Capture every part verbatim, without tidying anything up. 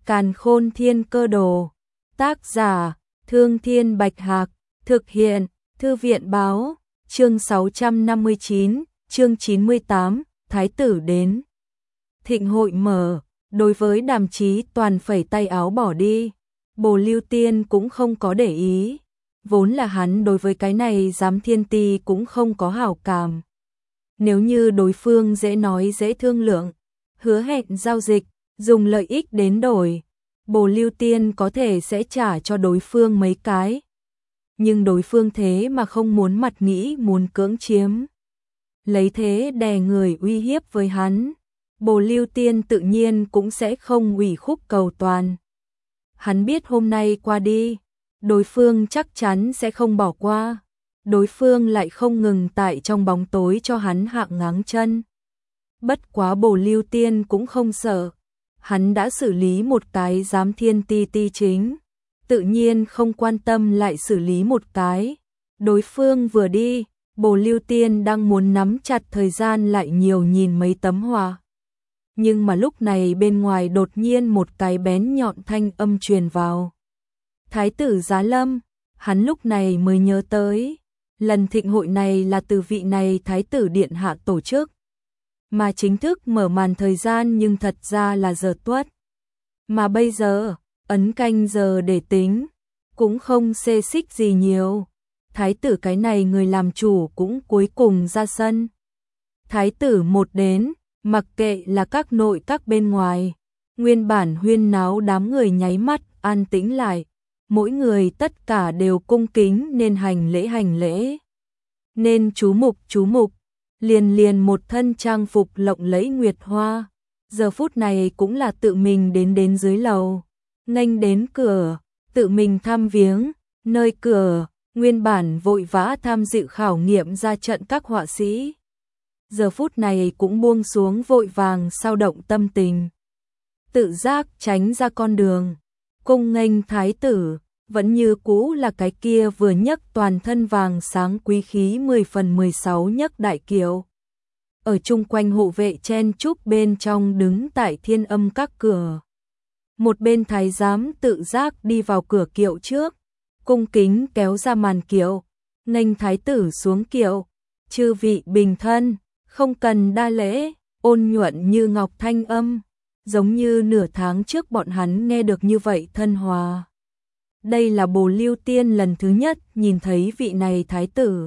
Càn Khôn Thiên Cơ Đồ. Tác giả: Thương Thiên Bạch Hạc. Thực hiện: Thư viện Báo. Chương sáu trăm năm mươi chín, chương chín mươi tám, Thái tử đến. Thịnh hội mở, đối với Đàm Chí Toàn phẩy tay áo bỏ đi. Bồ Lưu Tiên cũng không có để ý. Vốn là hắn đối với cái này giám thiên ti cũng không có hảo cảm. Nếu như đối phương dễ nói dễ thương lượng, hứa hẹn giao dịch, dùng lợi ích đến đổi, Bồ Lưu Tiên có thể sẽ trả cho đối phương mấy cái. Nhưng đối phương thế mà không muốn mặt nghĩ muốn cưỡng chiếm. Lấy thế đè người uy hiếp với hắn, Bồ Lưu Tiên tự nhiên cũng sẽ không ủy khúc cầu toàn. Hắn biết hôm nay qua đi, đối phương chắc chắn sẽ không bỏ qua. Đối phương lại không ngừng tại trong bóng tối cho hắn hạng ngáng chân. Bất quá Bồ Lưu Tiên cũng không sợ. Hắn đã xử lý một cái giám thiên ti ti chính, tự nhiên không quan tâm lại xử lý một cái. Đối phương vừa đi, Bồ Lưu Tiên đang muốn nắm chặt thời gian lại nhiều nhìn mấy tấm hoa. Nhưng mà lúc này bên ngoài đột nhiên một cái bén nhọn thanh âm truyền vào. Thái tử Giá Lâm, hắn lúc này mới nhớ tới. Lần thịnh hội này là từ vị này Thái tử Điện Hạ tổ chức. Mà chính thức mở màn thời gian nhưng thật ra là giờ tuất. Mà bây giờ, ấn canh giờ để tính, cũng không xê xích gì nhiều. Thái tử cái này người làm chủ cũng cuối cùng ra sân. Thái tử một đến, mặc kệ là các nội các bên ngoài, nguyên bản huyên náo đám người nháy mắt an tĩnh lại. Mỗi người tất cả đều cung kính nên hành lễ hành lễ. Nên chú mục chú mục, liền liền một thân trang phục lộng lẫy nguyệt hoa. Giờ phút này cũng là tự mình đến đến dưới lầu. Nghênh đến cửa, tự mình thăm viếng, nơi cửa, nguyên bản vội vã tham dự khảo nghiệm ra trận các họa sĩ. Giờ phút này cũng buông xuống vội vàng sao động tâm tình. Tự giác tránh ra con đường. Cung nghênh thái tử, vẫn như cũ là cái kia vừa nhấc toàn thân vàng sáng quý khí mười phần mười sáu nhấc đại kiệu. Ở chung quanh hộ vệ chen chúc bên trong đứng tại Thiên Âm các cửa. Một bên thái giám tự giác đi vào cửa kiệu trước, cung kính kéo ra màn kiệu, nghênh thái tử xuống kiệu. Chư vị bình thân, không cần đa lễ, ôn nhuận như ngọc thanh âm. Giống như nửa tháng trước bọn hắn nghe được như vậy thân hòa. Đây là Bồ Lưu Tiên lần thứ nhất nhìn thấy vị này thái tử.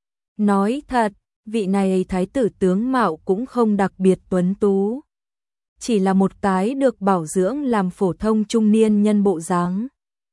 Nói thật, vị này thái tử tướng mạo cũng không đặc biệt tuấn tú. Chỉ là một cái được bảo dưỡng làm phổ thông trung niên nhân bộ dáng.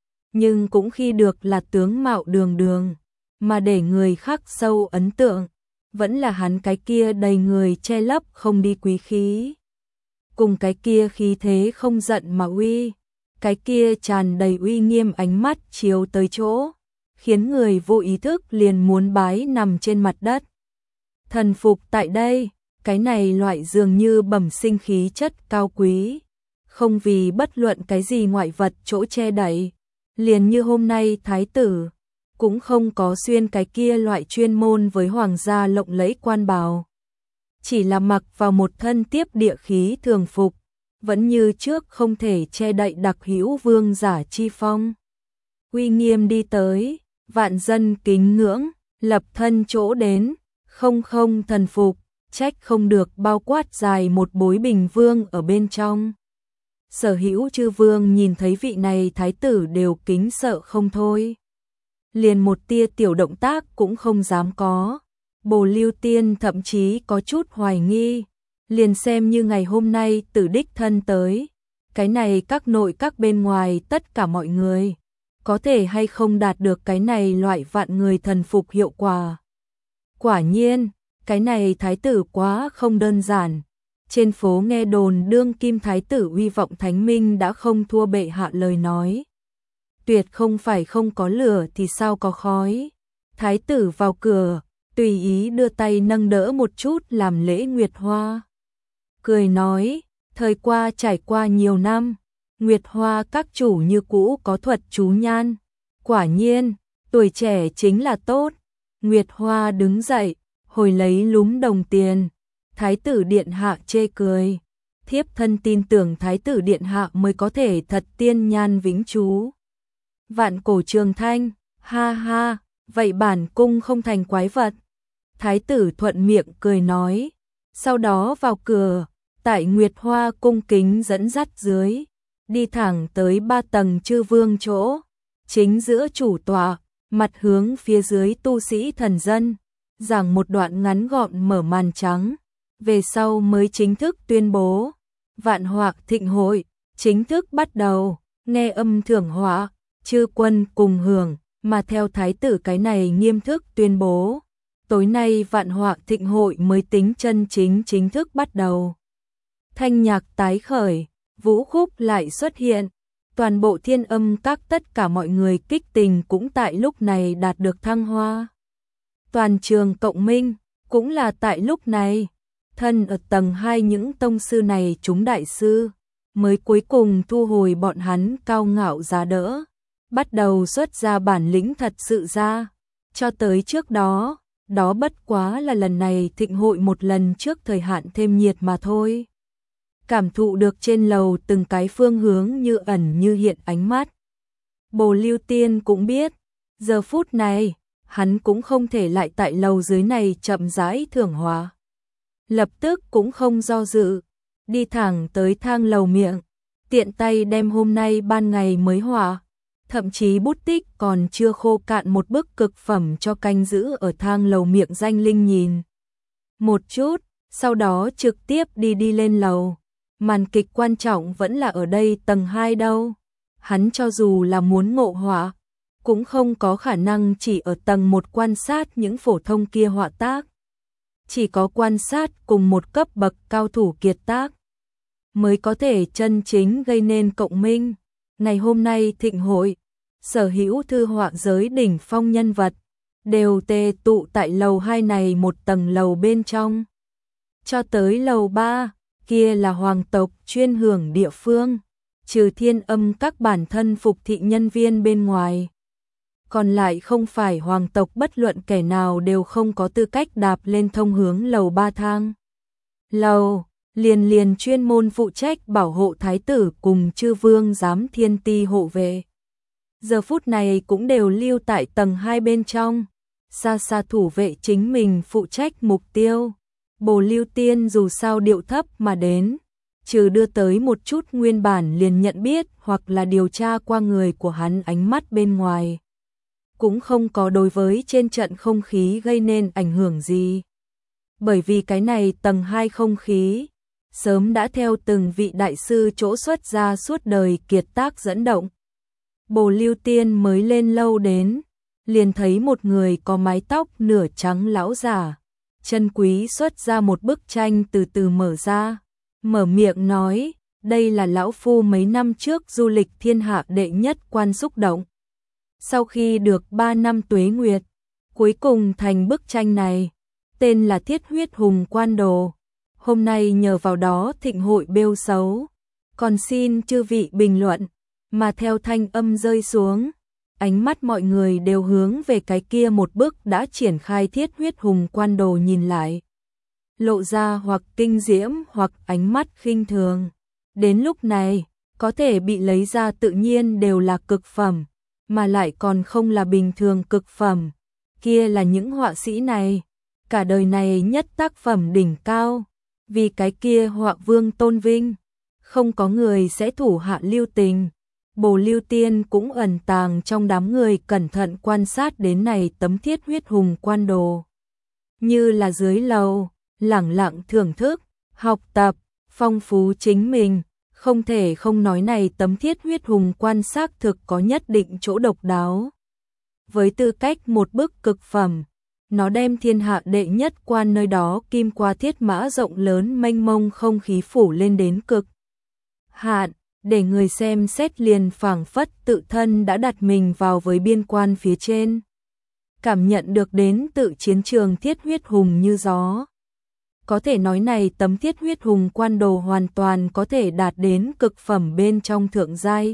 Nhưng cũng khi được là tướng mạo đường đường, mà để người khác sâu ấn tượng, vẫn là hắn cái kia đầy người che lấp không đi quý khí. Cùng cái kia khí thế không giận mà uy, cái kia tràn đầy uy nghiêm ánh mắt chiếu tới chỗ, khiến người vô ý thức liền muốn bái nằm trên mặt đất. Thần phục tại đây, cái này loại dường như bẩm sinh khí chất cao quý, không vì bất luận cái gì ngoại vật chỗ che đậy, liền như hôm nay thái tử, cũng không có xuyên cái kia loại chuyên môn với hoàng gia lộng lẫy quan bào. Chỉ là mặc vào một thân tiếp địa khí thường phục, vẫn như trước không thể che đậy đặc hữu vương giả chi phong. Uy nghiêm đi tới, vạn dân kính ngưỡng, lập thân chỗ đến, không không thần phục, trách không được bao quát dài một bối bình vương ở bên trong. Sở hữu chư vương nhìn thấy vị này thái tử đều kính sợ không thôi. Liền một tia tiểu động tác cũng không dám có. Bồ Lưu Tiên thậm chí có chút hoài nghi, liền xem như ngày hôm nay tử đích thân tới, cái này các nội các bên ngoài tất cả mọi người, có thể hay không đạt được cái này loại vạn người thần phục hiệu quả. Quả nhiên, cái này thái tử quá không đơn giản, trên phố nghe đồn đương kim thái tử uy vọng thánh minh đã không thua bệ hạ lời nói. Tuyệt không phải không có lửa thì sao có khói. Thái tử vào cửa, tùy ý đưa tay nâng đỡ một chút làm lễ nguyệt hoa. Cười nói, thời qua trải qua nhiều năm, nguyệt hoa các chủ như cũ có thuật chú nhan. Quả nhiên, tuổi trẻ chính là tốt. Nguyệt hoa đứng dậy, hồi lấy lúm đồng tiền. Thái tử điện hạ chê cười. thiếp thân tin tưởng Thái tử điện hạ mới có thể thật tiên nhan vĩnh chú. Vạn cổ trường thanh, ha ha, vậy bản cung không thành quái vật. Thái tử thuận miệng cười nói, sau đó vào cửa, tại Nguyệt Hoa cung kính dẫn dắt dưới, đi thẳng tới ba tầng chư vương chỗ, chính giữa chủ tọa, mặt hướng phía dưới tu sĩ thần dân, giảng một đoạn ngắn gọn mở màn trắng, về sau mới chính thức tuyên bố, vạn họa thịnh hội, chính thức bắt đầu, nghe âm thưởng họa, chư quân cùng hưởng, mà theo thái tử cái này nghiêm thức tuyên bố, tối nay vạn họa thịnh hội mới tính chân chính chính thức bắt đầu. Thanh nhạc tái khởi, vũ khúc lại xuất hiện, toàn bộ thiên âm các tất cả mọi người kích tình cũng tại lúc này đạt được thăng hoa. Toàn trường cộng minh, cũng là tại lúc này, thân ở tầng hai những tông sư này chúng đại sư, mới cuối cùng thu hồi bọn hắn cao ngạo giá đỡ, bắt đầu xuất ra bản lĩnh thật sự ra, cho tới trước đó, đó bất quá là lần này thịnh hội một lần trước thời hạn thêm nhiệt mà thôi. Cảm thụ được trên lầu từng cái phương hướng như ẩn như hiện ánh mắt. Bồ Lưu Tiên cũng biết, giờ phút này, hắn cũng không thể lại tại lầu dưới này chậm rãi thưởng hóa. Lập tức cũng không do dự, đi thẳng tới thang lầu miệng, tiện tay đem hôm nay ban ngày mới họa, thậm chí bút tích còn chưa khô cạn một bức cực phẩm cho canh giữ ở thang lầu miệng danh linh nhìn. Một chút, sau đó trực tiếp đi đi lên lầu. Màn kịch quan trọng vẫn là ở đây tầng hai đâu. Hắn cho dù là muốn ngộ họa, cũng không có khả năng chỉ ở tầng một quan sát những phổ thông kia họa tác. Chỉ có quan sát cùng một cấp bậc cao thủ kiệt tác, mới có thể chân chính gây nên cộng minh. Ngày hôm nay thịnh hội, sở hữu thư họa giới đỉnh phong nhân vật, đều tề tụ tại lầu hai này một tầng lầu bên trong. Cho tới lầu ba, kia là hoàng tộc chuyên hưởng địa phương, trừ thiên âm các bản thân phục thị nhân viên bên ngoài. Còn lại không phải hoàng tộc, bất luận kẻ nào đều không có tư cách đạp lên thông hướng lầu ba thang. Lầu, liền liền chuyên môn phụ trách bảo hộ thái tử cùng chư vương giám thiên ti hộ vệ. Giờ phút này cũng đều lưu tại tầng hai bên trong, xa xa thủ vệ chính mình phụ trách mục tiêu. Bồ Lưu Tiên dù sao điệu thấp mà đến, trừ đưa tới một chút nguyên bản liền nhận biết hoặc là điều tra qua người của hắn ánh mắt bên ngoài. Cũng không có đối với trên trận không khí gây nên ảnh hưởng gì. Bởi vì cái này tầng hai không khí, sớm đã theo từng vị đại sư chỗ xuất ra suốt đời kiệt tác dẫn động. Bồ Lưu Tiên mới lên lâu đến, liền thấy một người có mái tóc nửa trắng lão giả. Chân quý xuất ra một bức tranh từ từ mở ra, mở miệng nói, đây là lão phu mấy năm trước du lịch thiên hạ đệ nhất quan xúc động. Sau khi được ba năm tuế nguyệt, cuối cùng thành bức tranh này, tên là Thiết Huyết Hùng Quan Đồ. Hôm nay nhờ vào đó thịnh hội bêu xấu, còn xin chư vị bình luận, mà theo thanh âm rơi xuống. Ánh mắt mọi người đều hướng về cái kia một bức đã triển khai Thiết Huyết Hùng Quan Đồ nhìn lại. Lộ ra hoặc kinh diễm hoặc ánh mắt khinh thường. Đến lúc này, có thể bị lấy ra tự nhiên đều là cực phẩm, mà lại còn không là bình thường cực phẩm. Kia là những họa sĩ này, cả đời này nhất tác phẩm đỉnh cao, vì cái kia họa vương tôn vinh. Không có người sẽ thủ hạ lưu tình. Bồ Lưu Tiên cũng ẩn tàng trong đám người cẩn thận quan sát đến này tấm Thiết Huyết Hùng Quan Đồ. Như là dưới lầu, lẳng lặng thưởng thức, học tập, phong phú chính mình, không thể không nói này tấm Thiết Huyết Hùng Quan xác thực có nhất định chỗ độc đáo. Với tư cách một bức cực phẩm, nó đem thiên hạ đệ nhất quan nơi đó kim qua thiết mã rộng lớn mênh mông không khí phủ lên đến cực hạn. Để người xem xét liền phảng phất tự thân đã đặt mình vào với biên quan phía trên. Cảm nhận được đến tự chiến trường Thiết Huyết Hùng như gió. Có thể nói này tấm Thiết Huyết Hùng Quan Đồ hoàn toàn có thể đạt đến cực phẩm bên trong thượng giai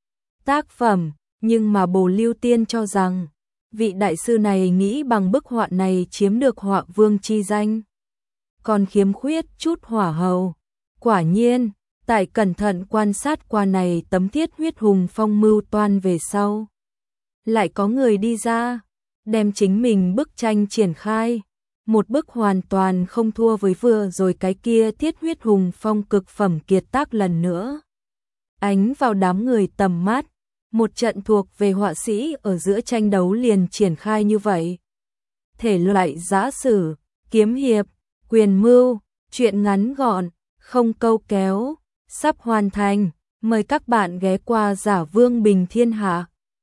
tác phẩm, nhưng mà Bồ Lưu Tiên cho rằng, vị đại sư này nghĩ bằng bức họa này chiếm được họa vương chi danh. Còn khiếm khuyết chút hỏa hầu. Quả nhiên, tại cẩn thận quan sát qua này tấm thiết huyết hùng phong mưu toan về sau. Lại có người đi ra, đem chính mình bức tranh triển khai. Một bức hoàn toàn không thua với vừa rồi cái kia thiết huyết hùng phong cực phẩm kiệt tác lần nữa. Ánh vào đám người tầm mắt, một trận thuộc về họa sĩ ở giữa tranh đấu liền triển khai như vậy. Thể loại giã sử, kiếm hiệp, quyền mưu, truyện ngắn gọn, không câu kéo, sắp hoàn thành. Mời các bạn ghé qua Giả Vương Bình Thiên Hạ.